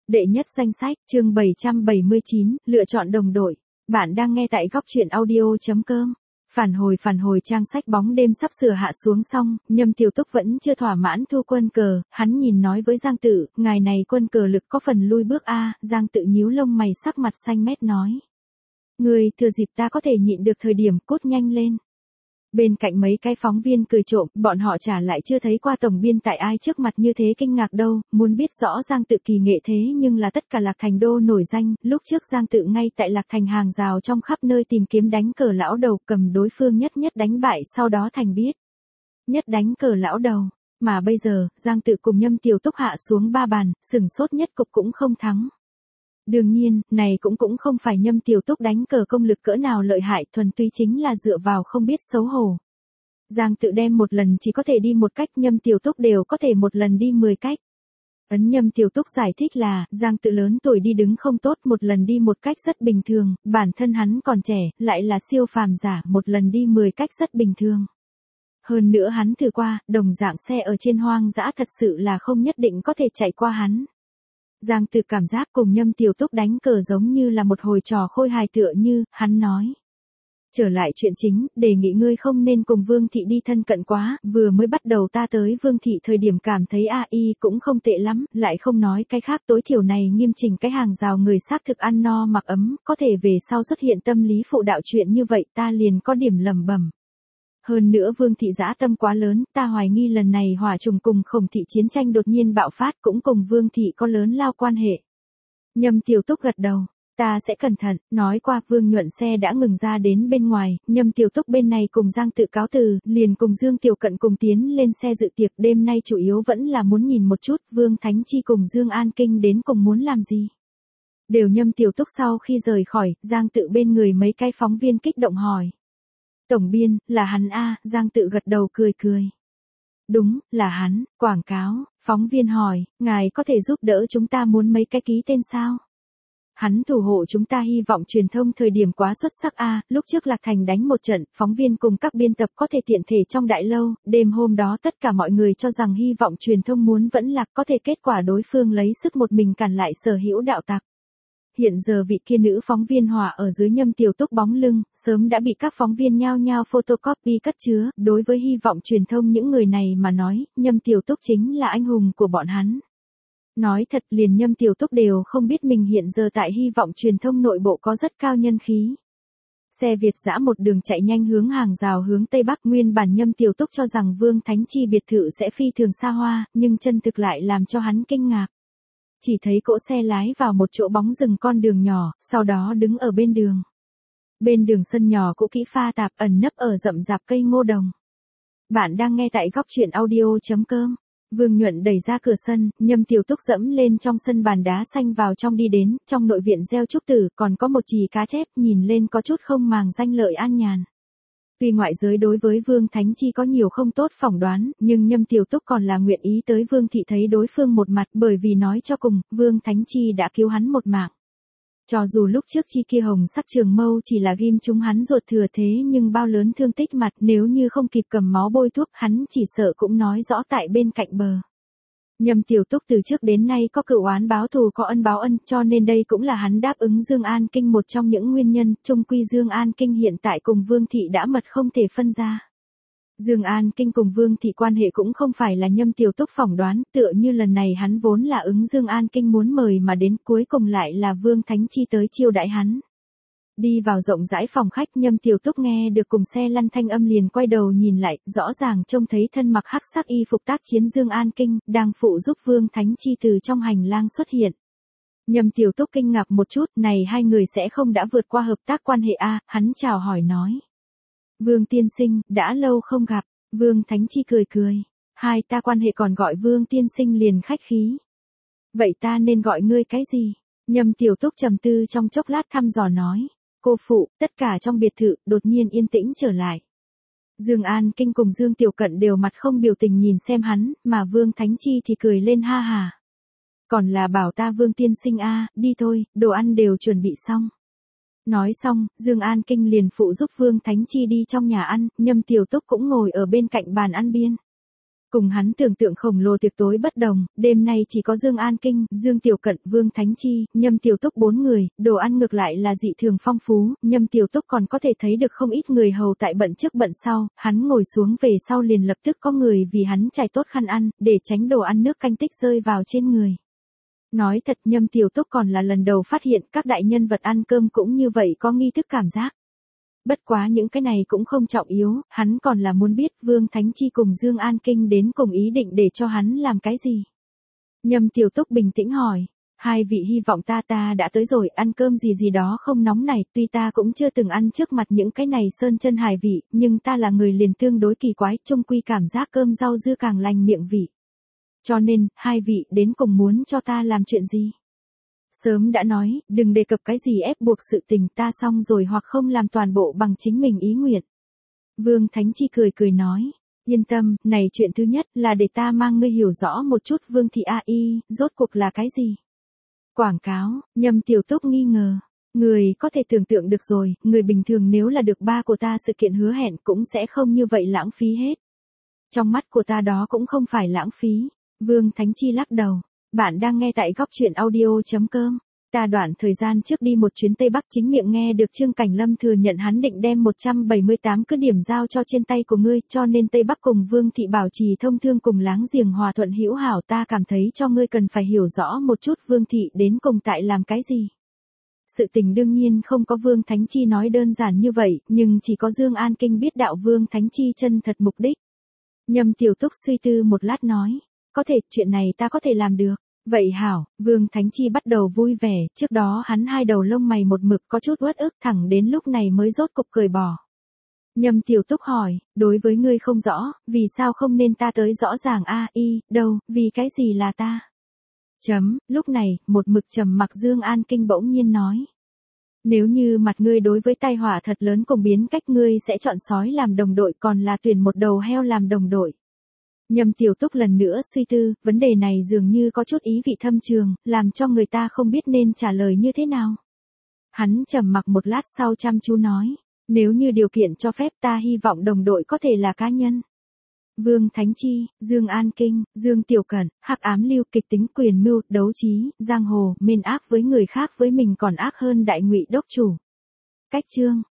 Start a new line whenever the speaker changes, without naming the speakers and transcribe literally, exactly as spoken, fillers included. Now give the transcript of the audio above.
Đệ nhất danh sách, chương bảy trăm bảy mươi chín, lựa chọn đồng đội. Bạn đang nghe tại góc truyện audio.com. Phản hồi phản hồi trang sách bóng đêm sắp sửa hạ xuống xong, Nhâm Tiểu Túc vẫn chưa thỏa mãn thu quân cờ, hắn nhìn nói với Giang Tự, ngài này quân cờ lực có phần lui bước a. Giang Tự nhíu lông mày sắc mặt xanh mét nói. Người thừa dịp ta có thể nhịn được thời điểm cút nhanh lên. Bên cạnh mấy cái phóng viên cười trộm, bọn họ trả lại chưa thấy qua tổng biên tại ai trước mặt như thế kinh ngạc đâu, muốn biết rõ Giang Tự kỳ nghệ thế nhưng là tất cả Lạc Thành đô nổi danh, lúc trước Giang Tự ngay tại Lạc Thành hàng rào trong khắp nơi tìm kiếm đánh cờ lão đầu, cầm đối phương nhất nhất đánh bại, sau đó thành biết. Nhất đánh cờ lão đầu, mà bây giờ, Giang Tự cùng Nhâm Tiểu Túc hạ xuống ba bàn, sừng sốt nhất cục cũng không thắng. Đương nhiên, này cũng cũng không phải Nhâm Tiểu Túc đánh cờ công lực cỡ nào lợi hại, thuần túy chính là dựa vào không biết xấu hổ. Giang Tự đem một lần chỉ có thể đi một cách, Nhâm Tiểu Túc đều có thể một lần đi mười cách. Ấn Nhâm Tiểu Túc giải thích là, Giang Tự lớn tuổi đi đứng không tốt, một lần đi một cách rất bình thường, bản thân hắn còn trẻ, lại là siêu phàm giả, một lần đi mười cách rất bình thường. Hơn nữa hắn thử qua, đồng dạng xe ở trên hoang dã thật sự là không nhất định có thể chạy qua hắn. Giang Tự cảm giác cùng Nhâm Tiểu Túc đánh cờ giống như là một hồi trò khôi hài tựa như, hắn nói. Trở lại chuyện chính, đề nghị ngươi không nên cùng Vương Thị đi thân cận quá, vừa mới bắt đầu ta tới Vương Thị thời điểm cảm thấy a i cũng không tệ lắm, lại không nói cái khác, tối thiểu này nghiêm chỉnh cái hàng rào người xác thực ăn no mặc ấm, có thể về sau xuất hiện tâm lý phụ đạo chuyện như vậy ta liền có điểm lầm bẩm. Hơn nữa Vương Thị dã tâm quá lớn, ta hoài nghi lần này hỏa trùng cùng Khổng Thị chiến tranh đột nhiên bạo phát cũng cùng Vương Thị có lớn lao quan hệ. Nhâm Tiểu Túc gật đầu, ta sẽ cẩn thận, nói qua Vương Nhuận xe đã ngừng ra đến bên ngoài, Nhâm Tiểu Túc bên này cùng Giang Tự cáo từ, liền cùng Dương Tiểu Cận cùng tiến lên xe dự tiệc, đêm nay chủ yếu vẫn là muốn nhìn một chút Vương Thánh Chi cùng Dương An Kinh đến cùng muốn làm gì. Đều Nhâm Tiểu Túc sau khi rời khỏi, Giang Tự bên người mấy cái phóng viên kích động hỏi. Tổng biên, là hắn a. Giang Tự gật đầu cười cười. Đúng, là hắn, quảng cáo, phóng viên hỏi, ngài có thể giúp đỡ chúng ta muốn mấy cái ký tên sao? Hắn thủ hộ chúng ta hy vọng truyền thông thời điểm quá xuất sắc a. Lúc trước Lạc Thành đánh một trận, phóng viên cùng các biên tập có thể tiện thể trong đại lâu, đêm hôm đó tất cả mọi người cho rằng hy vọng truyền thông muốn vẫn lạc, có thể kết quả đối phương lấy sức một mình cản lại Sở Hữu đạo tặc. Hiện giờ vị kia nữ phóng viên hòa ở dưới Nhâm Tiểu Túc bóng lưng, sớm đã bị các phóng viên nhao nhao photocopy cất chứa, đối với hy vọng truyền thông những người này mà nói, Nhâm Tiểu Túc chính là anh hùng của bọn hắn. Nói thật liền Nhâm Tiểu Túc đều không biết mình hiện giờ tại hy vọng truyền thông nội bộ có rất cao nhân khí. Xe Việt dã một đường chạy nhanh hướng hàng rào hướng Tây Bắc, nguyên bản Nhâm Tiểu Túc cho rằng Vương Thánh Chi biệt thự sẽ phi thường xa hoa, nhưng chân thực lại làm cho hắn kinh ngạc. Chỉ thấy cỗ xe lái vào một chỗ bóng rừng con đường nhỏ, sau đó đứng ở bên đường. Bên đường sân nhỏ cũ kỹ pha tạp ẩn nấp ở rậm rạp cây ngô đồng. Bạn đang nghe tại góc truyện audio.com. Vương Nhuận đẩy ra cửa sân, Nhâm Tiểu Túc dẫm lên trong sân bàn đá xanh vào trong đi đến, trong nội viện gieo trúc tử còn có một chì cá chép, nhìn lên có chút không màng danh lợi an nhàn. Tuy ngoại giới đối với Vương Thánh Chi có nhiều không tốt phỏng đoán, nhưng Nhâm Tiểu Túc còn là nguyện ý tới Vương Thị thấy đối phương một mặt, bởi vì nói cho cùng, Vương Thánh Chi đã cứu hắn một mạng. Cho dù lúc trước chi kia hồng sắc trường mâu chỉ là ghim trúng hắn ruột thừa thế nhưng bao lớn thương tích mặt, nếu như không kịp cầm máu bôi thuốc hắn chỉ sợ cũng nói rõ tại bên cạnh bờ. Nhâm Tiểu Túc từ trước đến nay có cựu oán báo thù có ân báo ân, cho nên đây cũng là hắn đáp ứng Dương An Kinh một trong những nguyên nhân, chung quy Dương An Kinh hiện tại cùng Vương Thị đã mật không thể phân ra. Dương An Kinh cùng Vương Thị quan hệ cũng không phải là Nhâm Tiểu Túc phỏng đoán, tựa như lần này hắn vốn là ứng Dương An Kinh muốn mời mà đến, cuối cùng lại là Vương Thánh Chi tới chiêu đãi hắn. Đi vào rộng rãi phòng khách, Nhâm Tiểu Túc nghe được cùng xe lăn thanh âm liền quay đầu nhìn lại, rõ ràng trông thấy thân mặc hắc sắc y phục tác chiến Dương An Kinh, đang phụ giúp Vương Thánh Chi từ trong hành lang xuất hiện. Nhâm Tiểu Túc kinh ngạc một chút, này hai người sẽ không đã vượt qua hợp tác quan hệ a? Hắn chào hỏi nói. Vương tiên sinh, đã lâu không gặp. Vương Thánh Chi cười cười. Hai ta quan hệ còn gọi Vương tiên sinh liền khách khí. Vậy ta nên gọi ngươi cái gì? Nhâm Tiểu Túc trầm tư trong chốc lát thăm dò nói. Cô phụ, tất cả trong biệt thự, đột nhiên yên tĩnh trở lại. Dương An Kinh cùng Dương Tiểu Cận đều mặt không biểu tình nhìn xem hắn, mà Vương Thánh Chi thì cười lên ha hà. Còn là bảo ta Vương tiên sinh a, đi thôi, đồ ăn đều chuẩn bị xong. Nói xong, Dương An Kinh liền phụ giúp Vương Thánh Chi đi trong nhà ăn, Nhâm Tiểu Túc cũng ngồi ở bên cạnh bàn ăn biên. Cùng hắn tưởng tượng khổng lồ tiệc tối bất đồng, đêm nay chỉ có Dương An Kinh, Dương Tiểu Cận, Vương Thánh Chi, Nhâm Tiểu Túc bốn người, đồ ăn ngược lại là dị thường phong phú, Nhâm Tiểu Túc còn có thể thấy được không ít người hầu tại bận trước bận sau, hắn ngồi xuống về sau liền lập tức có người vì hắn trải tốt khăn ăn, để tránh đồ ăn nước canh tích rơi vào trên người. Nói thật Nhâm Tiểu Túc còn là lần đầu phát hiện các đại nhân vật ăn cơm cũng như vậy có nghi thức cảm giác. Bất quá những cái này cũng không trọng yếu, hắn còn là muốn biết Vương Thánh Chi cùng Dương An Kinh đến cùng ý định để cho hắn làm cái gì. Nhâm Tiểu Túc bình tĩnh hỏi, hai vị hy vọng ta ta đã tới rồi, ăn cơm gì gì đó không nóng này, tuy ta cũng chưa từng ăn trước mặt những cái này sơn chân hải vị, nhưng ta là người liền tương đối kỳ quái, chung quy cảm giác cơm rau dưa càng lành miệng vị. Cho nên, hai vị đến cùng muốn cho ta làm chuyện gì? Sớm đã nói, đừng đề cập cái gì ép buộc sự tình, ta xong rồi hoặc không làm toàn bộ bằng chính mình ý nguyện. Vương Thánh Chi cười cười nói, yên tâm, này chuyện thứ nhất là để ta mang ngươi hiểu rõ một chút Vương Thị A Y, rốt cuộc là cái gì. Quảng cáo, Nhâm Tiểu Túc nghi ngờ, người có thể tưởng tượng được rồi, người bình thường nếu là được ba của ta sự kiện hứa hẹn cũng sẽ không như vậy lãng phí hết. Trong mắt của ta đó cũng không phải lãng phí. Vương Thánh Chi lắc đầu. Bạn đang nghe tại góc truyện audio.com. Ta đoạn thời gian trước đi một chuyến Tây Bắc chính miệng nghe được Trương Cảnh Lâm thừa nhận hắn định đem một trăm bảy mươi tám cứ điểm giao cho trên tay của ngươi, cho nên Tây Bắc cùng Vương Thị bảo trì thông thương cùng láng giềng hòa thuận hữu hảo, ta cảm thấy cho ngươi cần phải hiểu rõ một chút Vương Thị đến cùng tại làm cái gì. Sự tình đương nhiên không có Vương Thánh Chi nói đơn giản như vậy, nhưng chỉ có Dương An Kinh biết đạo Vương Thánh Chi chân thật mục đích. Nhâm Tiểu Túc suy tư một lát nói. Có thể, chuyện này ta có thể làm được. Vậy hảo, Vương Thánh Chi bắt đầu vui vẻ, trước đó hắn hai đầu lông mày một mực có chút uất ức thẳng đến lúc này mới rốt cục cười bỏ. Nhâm Tiểu Túc hỏi, đối với ngươi không rõ, vì sao không nên ta tới rõ ràng a y, đâu, vì cái gì là ta? Chấm, lúc này, một mực trầm mặc Dương An Kinh bỗng nhiên nói. Nếu như mặt ngươi đối với tai họa thật lớn cùng biến cách ngươi sẽ chọn sói làm đồng đội còn là tuyển một đầu heo làm đồng đội. Nhâm Tiểu Túc lần nữa suy tư, vấn đề này dường như có chút ý vị thâm trường, làm cho người ta không biết nên trả lời như thế nào. Hắn trầm mặc một lát sau chăm chú nói, nếu như điều kiện cho phép ta hy vọng đồng đội có thể là cá nhân. Vương Thánh Chi, Dương An Kinh, Dương Tiểu Cẩn, hắc ám lưu, kịch tính, quyền mưu, đấu trí, giang hồ, mên ác với người khác với mình còn ác hơn đại ngụy đốc chủ. Cách chương